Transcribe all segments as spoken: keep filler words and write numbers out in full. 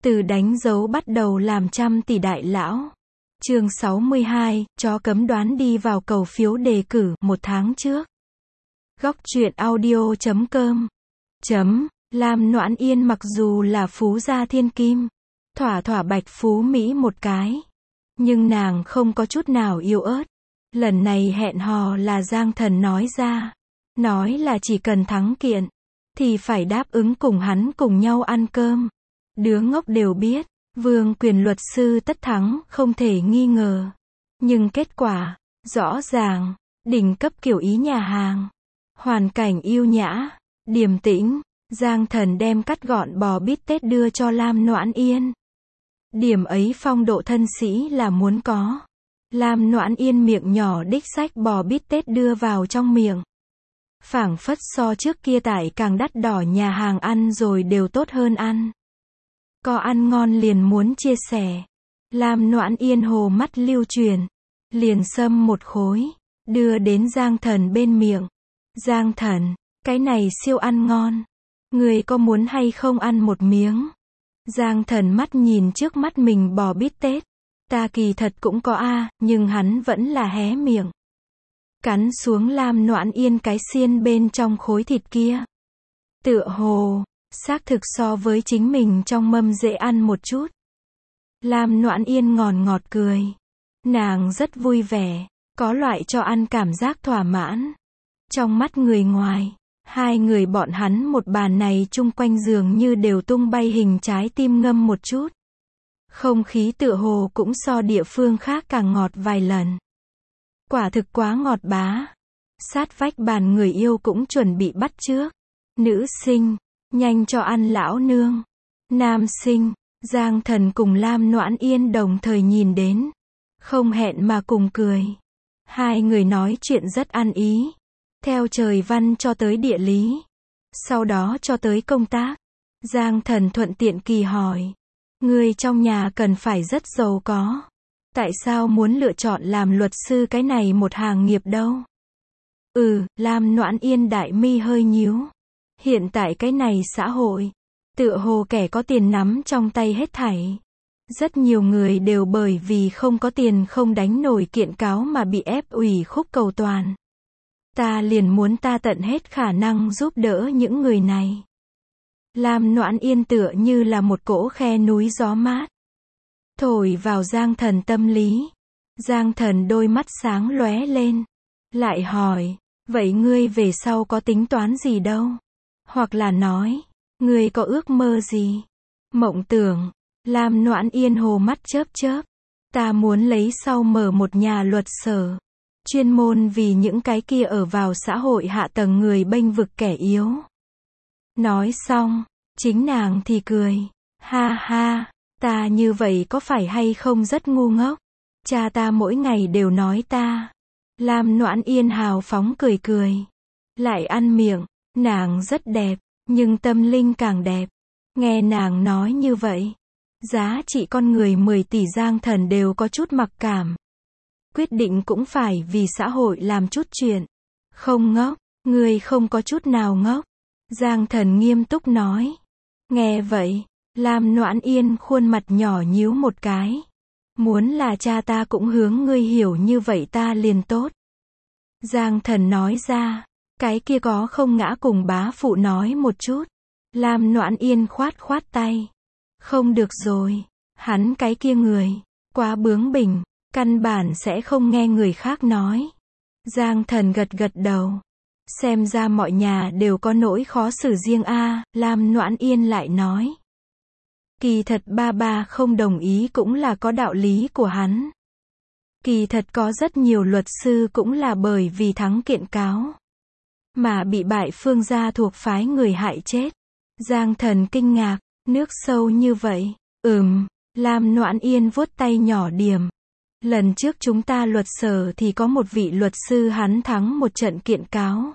Từ đánh dấu bắt đầu làm trăm tỷ đại lão. Chương sáu mươi hai, chó cấm đoán đi vào cầu phiếu đề cử, một tháng trước. Góc truyện audio chấm com. Chấm, Lam Noãn Yên mặc dù là phú gia thiên kim, thỏa thỏa bạch phú Mỹ một cái, nhưng nàng không có chút nào yếu ớt. Lần này hẹn hò là Giang Thần nói ra. Nói là chỉ cần thắng kiện, thì phải đáp ứng cùng hắn cùng nhau ăn cơm. Đứa ngốc đều biết, vương quyền luật sư tất thắng, không thể nghi ngờ. Nhưng kết quả, rõ ràng, đỉnh cấp kiểu Ý nhà hàng. Hoàn cảnh yêu nhã, điềm tĩnh, Giang Thần đem cắt gọn bò bít tết đưa cho Lam Noãn Yên. Điểm ấy phong độ thân sĩ là muốn có. Lam Noãn Yên miệng nhỏ đích xách bò bít tết đưa vào trong miệng. Phảng phất so trước kia tại càng đắt đỏ nhà hàng ăn rồi đều tốt hơn ăn. Có ăn ngon liền muốn chia sẻ. Lam Noãn Yên hồ mắt lưu truyền, liền xâm một khối, đưa đến Giang Thần bên miệng. Giang Thần, cái này siêu ăn ngon. Người có muốn hay không ăn một miếng? Giang Thần mắt nhìn trước mắt mình bò bít tết. Ta kỳ thật cũng có a, nhưng hắn vẫn là hé miệng. Cắn xuống Lam Noãn Yên cái xiên bên trong khối thịt kia. Tựa hồ, xác thực so với chính mình trong mâm dễ ăn một chút. Lam Noãn Yên ngòn ngọt cười. Nàng rất vui vẻ, có loại cho ăn cảm giác thỏa mãn. Trong mắt người ngoài, hai người bọn hắn một bàn này chung quanh giường như đều tung bay hình trái tim ngâm một chút. Không khí tựa hồ cũng so địa phương khác càng ngọt vài lần. Quả thực quá ngọt bá. Sát vách bàn người yêu cũng chuẩn bị bắt chước. Nữ sinh, nhanh cho ăn lão nương. Nam sinh, Giang Thần cùng Lam Noãn Yên đồng thời nhìn đến. Không hẹn mà cùng cười. Hai người nói chuyện rất ăn ý. Theo trời văn cho tới địa lý. Sau đó cho tới công tác. Giang Thần thuận tiện kỳ hỏi. Người trong nhà cần phải rất giàu có. Tại sao muốn lựa chọn làm luật sư cái này một hàng nghiệp đâu? Ừ, Lam Noãn Yên đại mi hơi nhíu. Hiện tại cái này xã hội, tựa hồ kẻ có tiền nắm trong tay hết thảy. Rất nhiều người đều bởi vì không có tiền không đánh nổi kiện cáo mà bị ép ủy khúc cầu toàn. Ta liền muốn ta tận hết khả năng giúp đỡ những người này. Lam Noãn Yên tựa như là một cỗ khe núi gió mát. Thổi vào Giang Thần tâm lý. Giang Thần đôi mắt sáng lóe lên. Lại hỏi, vậy ngươi về sau có tính toán gì đâu? Hoặc là nói, ngươi có ước mơ gì? Mộng tưởng. Lam Noãn Yên hồ mắt chớp chớp. Ta muốn lấy sau mở một nhà luật sở. Chuyên môn vì những cái kia ở vào xã hội hạ tầng người bênh vực kẻ yếu. Nói xong, chính nàng thì cười. Ha ha, ta như vậy có phải hay không rất ngu ngốc? Cha ta mỗi ngày đều nói ta. Lam Noãn Yên hào phóng cười cười. Lại ăn miệng, nàng rất đẹp, nhưng tâm linh càng đẹp. Nghe nàng nói như vậy, giá trị con người mười tỷ Giang Thần đều có chút mặc cảm. Quyết định cũng phải vì xã hội làm chút chuyện. Không ngốc, người không có chút nào ngốc. Giang Thần nghiêm túc nói. Nghe vậy, Lam Noãn Yên khuôn mặt nhỏ nhíu một cái. Muốn là cha ta cũng hướng ngươi hiểu như vậy ta liền tốt. Giang Thần nói ra. Cái kia có không ngã cùng bá phụ nói một chút. Lam Noãn Yên khoát khoát tay. Không được rồi. Hắn cái kia người, quá bướng bỉnh, căn bản sẽ không nghe người khác nói. Giang Thần gật gật đầu. Xem ra mọi nhà đều có nỗi khó xử riêng a. Lam Noãn Yên lại nói. Kỳ thật ba ba không đồng ý cũng là có đạo lý của hắn. Kỳ thật có rất nhiều luật sư cũng là bởi vì thắng kiện cáo mà bị bại phương gia thuộc phái người hại chết. Giang Thần kinh ngạc, nước sâu như vậy. Ừm, Lam Noãn Yên vuốt tay nhỏ điểm. Lần trước chúng ta luật sở thì có một vị luật sư hắn thắng một trận kiện cáo.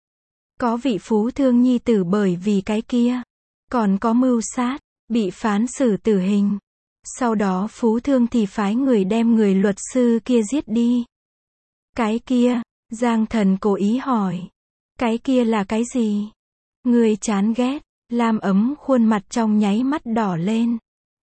Có vị phú thương nhi tử bởi vì cái kia. Còn có mưu sát, bị phán xử tử hình. Sau đó phú thương thì phái người đem người luật sư kia giết đi. Cái kia, Giang Thần cố ý hỏi. Cái kia là cái gì? Người chán ghét. Lam Ấm khuôn mặt trong nháy mắt đỏ lên.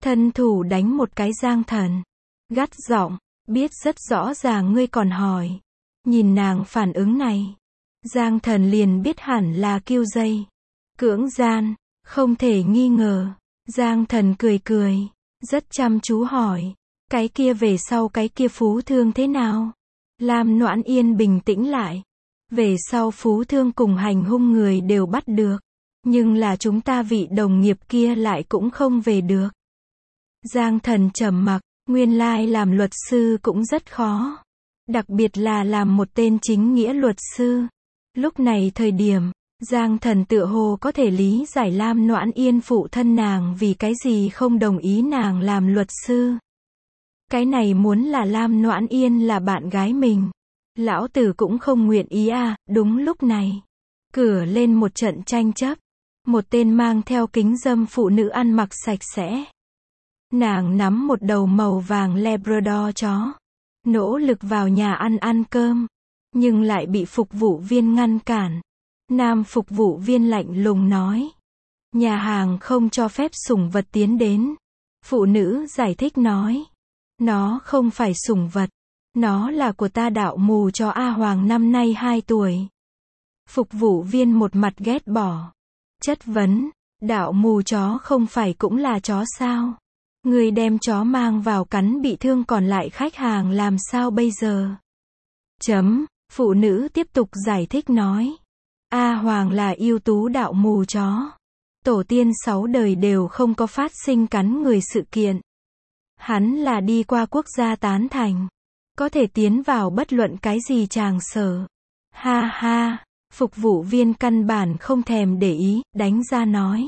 thân thủ đánh một cái Giang Thần. Gắt giọng, biết rất rõ ràng ngươi còn hỏi. Nhìn nàng phản ứng này, Giang Thần liền biết hẳn là kiêu dây. Cưỡng gian, không thể nghi ngờ. Giang Thần cười cười, rất chăm chú hỏi, cái kia về sau cái kia Phú Thương thế nào? Lam Noãn Yên bình tĩnh lại. Về sau Phú Thương cùng hành hung người đều bắt được. Nhưng là chúng ta vị đồng nghiệp kia lại cũng không về được. Giang Thần trầm mặc, nguyên lai làm luật sư cũng rất khó. Đặc biệt là làm một tên chính nghĩa luật sư. Lúc này thời điểm, Giang Thần tựa hồ có thể lý giải Lam Noãn Yên phụ thân nàng vì cái gì không đồng ý nàng làm luật sư. Cái này muốn là Lam Noãn Yên là bạn gái mình. Lão tử cũng không nguyện ý à, đúng lúc này. Cửa lên một trận tranh chấp. Một tên mang theo kính dâm phụ nữ ăn mặc sạch sẽ. Nàng nắm một đầu màu vàng Labrador chó. Nỗ lực vào nhà ăn ăn cơm. Nhưng lại bị phục vụ viên ngăn cản. Nam phục vụ viên lạnh lùng nói. Nhà hàng không cho phép sủng vật tiến đến. Phụ nữ giải thích nói. Nó không phải sủng vật. Nó là của ta đạo mù chó A Hoàng năm nay hai tuổi. Phục vụ viên một mặt ghét bỏ. Chất vấn, đạo mù chó không phải cũng là chó sao? Người đem chó mang vào cắn bị thương còn lại khách hàng làm sao bây giờ? Chấm, phụ nữ tiếp tục giải thích nói. A Hoàng là ưu tú đạo mù chó. Tổ tiên sáu đời đều không có phát sinh cắn người sự kiện. Hắn là đi qua quốc gia tán thành. Có thể tiến vào bất luận cái gì tràng sở. Ha ha, phục vụ viên căn bản không thèm để ý, đánh ra nói.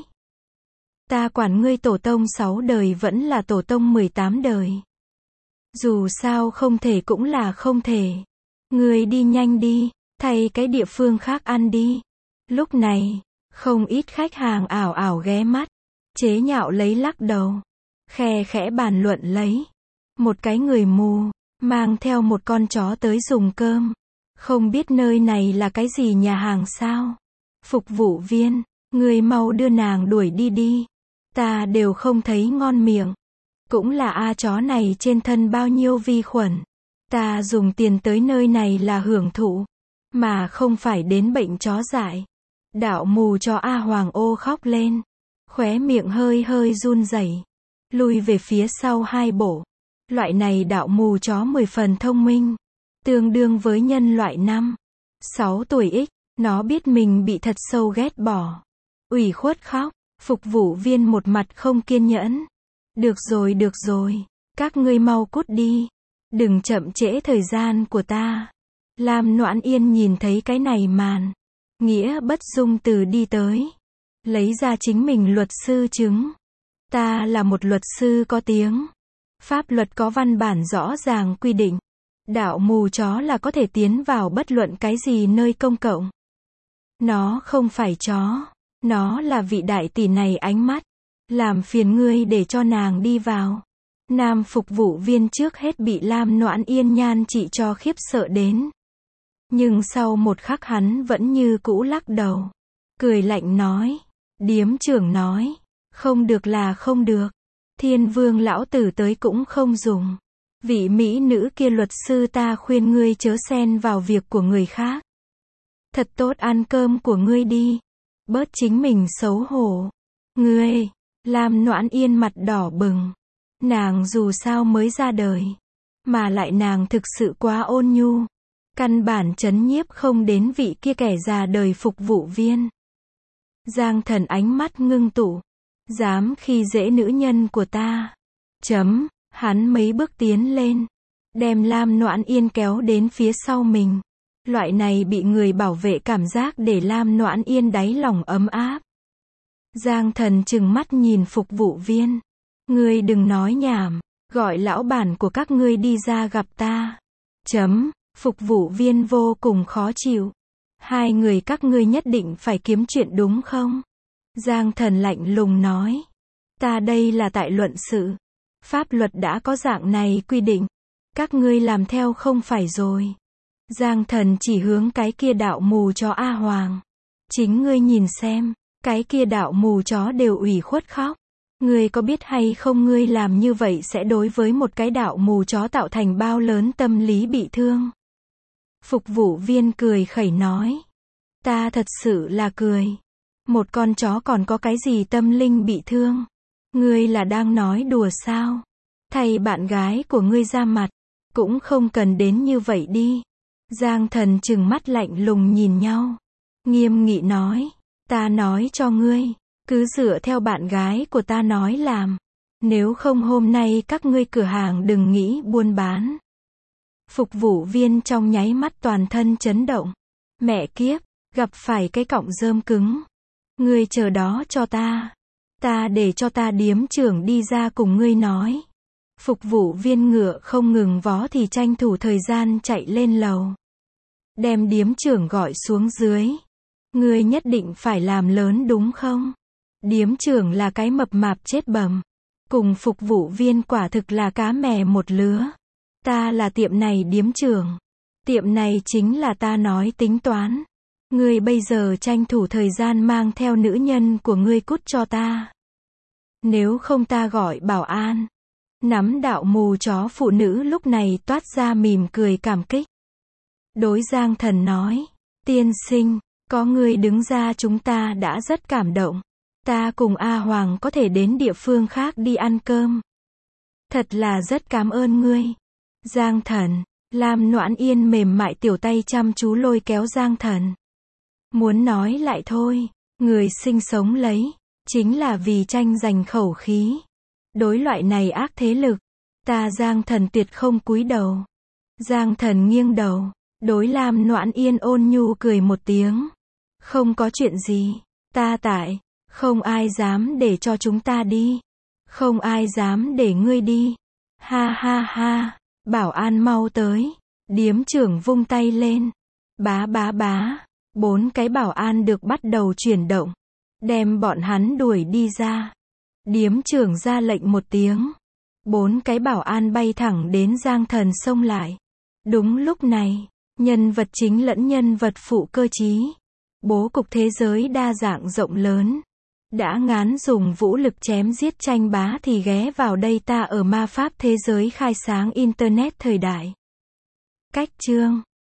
Ta quản ngươi tổ tông sáu đời vẫn là tổ tông mười tám đời. Dù sao không thể cũng là không thể. Ngươi đi nhanh đi, thay cái địa phương khác ăn đi. Lúc này, không ít khách hàng ảo ảo ghé mắt. Chế nhạo lấy lắc đầu. Khe khẽ bàn luận lấy. Một cái người mù, mang theo một con chó tới dùng cơm. Không biết nơi này là cái gì nhà hàng sao? Phục vụ viên, người mau đưa nàng đuổi đi đi. Ta đều không thấy ngon miệng. Cũng là a chó này trên thân bao nhiêu vi khuẩn. Ta dùng tiền tới nơi này là hưởng thụ. Mà không phải đến bệnh chó dại. Đạo mù chó A Hoàng ô khóc lên. Khóe miệng hơi hơi run rẩy. Lui về phía sau hai bộ. Loại này đạo mù chó mười phần thông minh. Tương đương với nhân loại năm, sáu tuổi ích. Nó biết mình bị thật sâu ghét bỏ. Ủy khuất khóc. Phục vụ viên một mặt không kiên nhẫn. Được rồi được rồi. Các ngươi mau cút đi. Đừng chậm trễ thời gian của ta. Lam Noãn Yên nhìn thấy cái này màn. Nghĩa bất dung từ đi tới. Lấy ra chính mình luật sư chứng. Ta là một luật sư có tiếng. Pháp luật có văn bản rõ ràng quy định. Đạo mù chó là có thể tiến vào bất luận cái gì nơi công cộng. Nó không phải chó. Nó là vị đại tỷ này ánh mắt. Làm phiền ngươi để cho nàng đi vào. Nam phục vụ viên trước hết bị Lam Noãn Yên nhan trị cho khiếp sợ đến. Nhưng sau một khắc hắn vẫn như cũ lắc đầu. Cười lạnh nói. Điếm trưởng nói. Không được là không được. Thiên vương lão tử tới cũng không dùng. Vị mỹ nữ kia luật sư ta khuyên ngươi chớ xen vào việc của người khác. Thật tốt ăn cơm của ngươi đi. Bớt chính mình xấu hổ. Ngươi, Lam Noãn Yên mặt đỏ bừng. Nàng dù sao mới ra đời. Mà lại nàng thực sự quá ôn nhu. Căn bản chấn nhiếp không đến vị kia kẻ già đời phục vụ viên. Giang Thần ánh mắt ngưng tụ. Dám khi dễ nữ nhân của ta. Chấm, hắn mấy bước tiến lên. Đem Lam Noãn Yên kéo đến phía sau mình. Loại này bị người bảo vệ cảm giác để Lam Noãn Yên đáy lòng ấm áp. Giang Thần trừng mắt nhìn phục vụ viên. Ngươi đừng nói nhảm. Gọi lão bản của các ngươi đi ra gặp ta. Chấm, phục vụ viên vô cùng khó chịu. Hai người các ngươi nhất định phải kiếm chuyện đúng không? Giang Thần lạnh lùng nói. Ta đây là tại luận sự. Pháp luật đã có dạng này quy định. Các ngươi làm theo không phải rồi. Giang Thần chỉ hướng cái kia đạo mù chó A Hoàng. Chính ngươi nhìn xem. Cái kia đạo mù chó đều ủy khuất khóc. Ngươi có biết hay không ngươi làm như vậy sẽ đối với một cái đạo mù chó tạo thành bao lớn tâm lý bị thương. Phục vụ viên cười khẩy nói. Ta thật sự là cười. Một con chó còn có cái gì tâm linh bị thương? Ngươi là đang nói đùa sao? Thay bạn gái của ngươi ra mặt, cũng không cần đến như vậy đi. Giang Thần trừng mắt lạnh lùng nhìn nhau. Nghiêm nghị nói, ta nói cho ngươi, cứ dựa theo bạn gái của ta nói làm. Nếu không hôm nay các ngươi cửa hàng đừng nghĩ buôn bán. Phục vụ viên trong nháy mắt toàn thân chấn động. Mẹ kiếp, gặp phải cái cọng rơm cứng. Ngươi chờ đó cho ta. Ta để cho ta điếm trưởng đi ra cùng ngươi nói. Phục vụ viên ngựa không ngừng vó thì tranh thủ thời gian chạy lên lầu. Đem điếm trưởng gọi xuống dưới. Ngươi nhất định phải làm lớn đúng không? Điếm trưởng là cái mập mạp chết bầm. Cùng phục vụ viên quả thực là cá mè một lứa. Ta là tiệm này điếm trưởng. Tiệm này chính là ta nói tính toán. Ngươi bây giờ tranh thủ thời gian mang theo nữ nhân của ngươi cút cho ta. Nếu không ta gọi bảo an. Nắm đạo mù chó phụ nữ lúc này toát ra mỉm cười cảm kích. Đối Giang Thần nói, tiên sinh, có người đứng ra chúng ta đã rất cảm động. Ta cùng A Hoàng có thể đến địa phương khác đi ăn cơm. Thật là rất cảm ơn ngươi. Giang Thần, Lam Noãn Yên mềm mại tiểu tay chăm chú lôi kéo Giang Thần. Muốn nói lại thôi, người sinh sống lấy, chính là vì tranh giành khẩu khí. Đối loại này ác thế lực, ta Giang Thần tuyệt không cúi đầu. Giang Thần nghiêng đầu, đối Lam Noãn Yên ôn nhu cười một tiếng. Không có chuyện gì, ta tại, không ai dám để cho chúng ta đi. Không ai dám để ngươi đi. Ha ha ha, bảo an mau tới. Điếm trưởng vung tay lên. Bá bá bá, bốn cái bảo an được bắt đầu chuyển động. Đem bọn hắn đuổi đi ra. Điếm trưởng ra lệnh một tiếng. Bốn cái bảo an bay thẳng đến Giang Thần xông lại. Đúng lúc này, nhân vật chính lẫn nhân vật phụ cơ trí. Bố cục thế giới đa dạng rộng lớn. Đã ngán dùng vũ lực chém giết tranh bá thì ghé vào đây ta ở ma pháp thế giới khai sáng Internet thời đại. Cách chương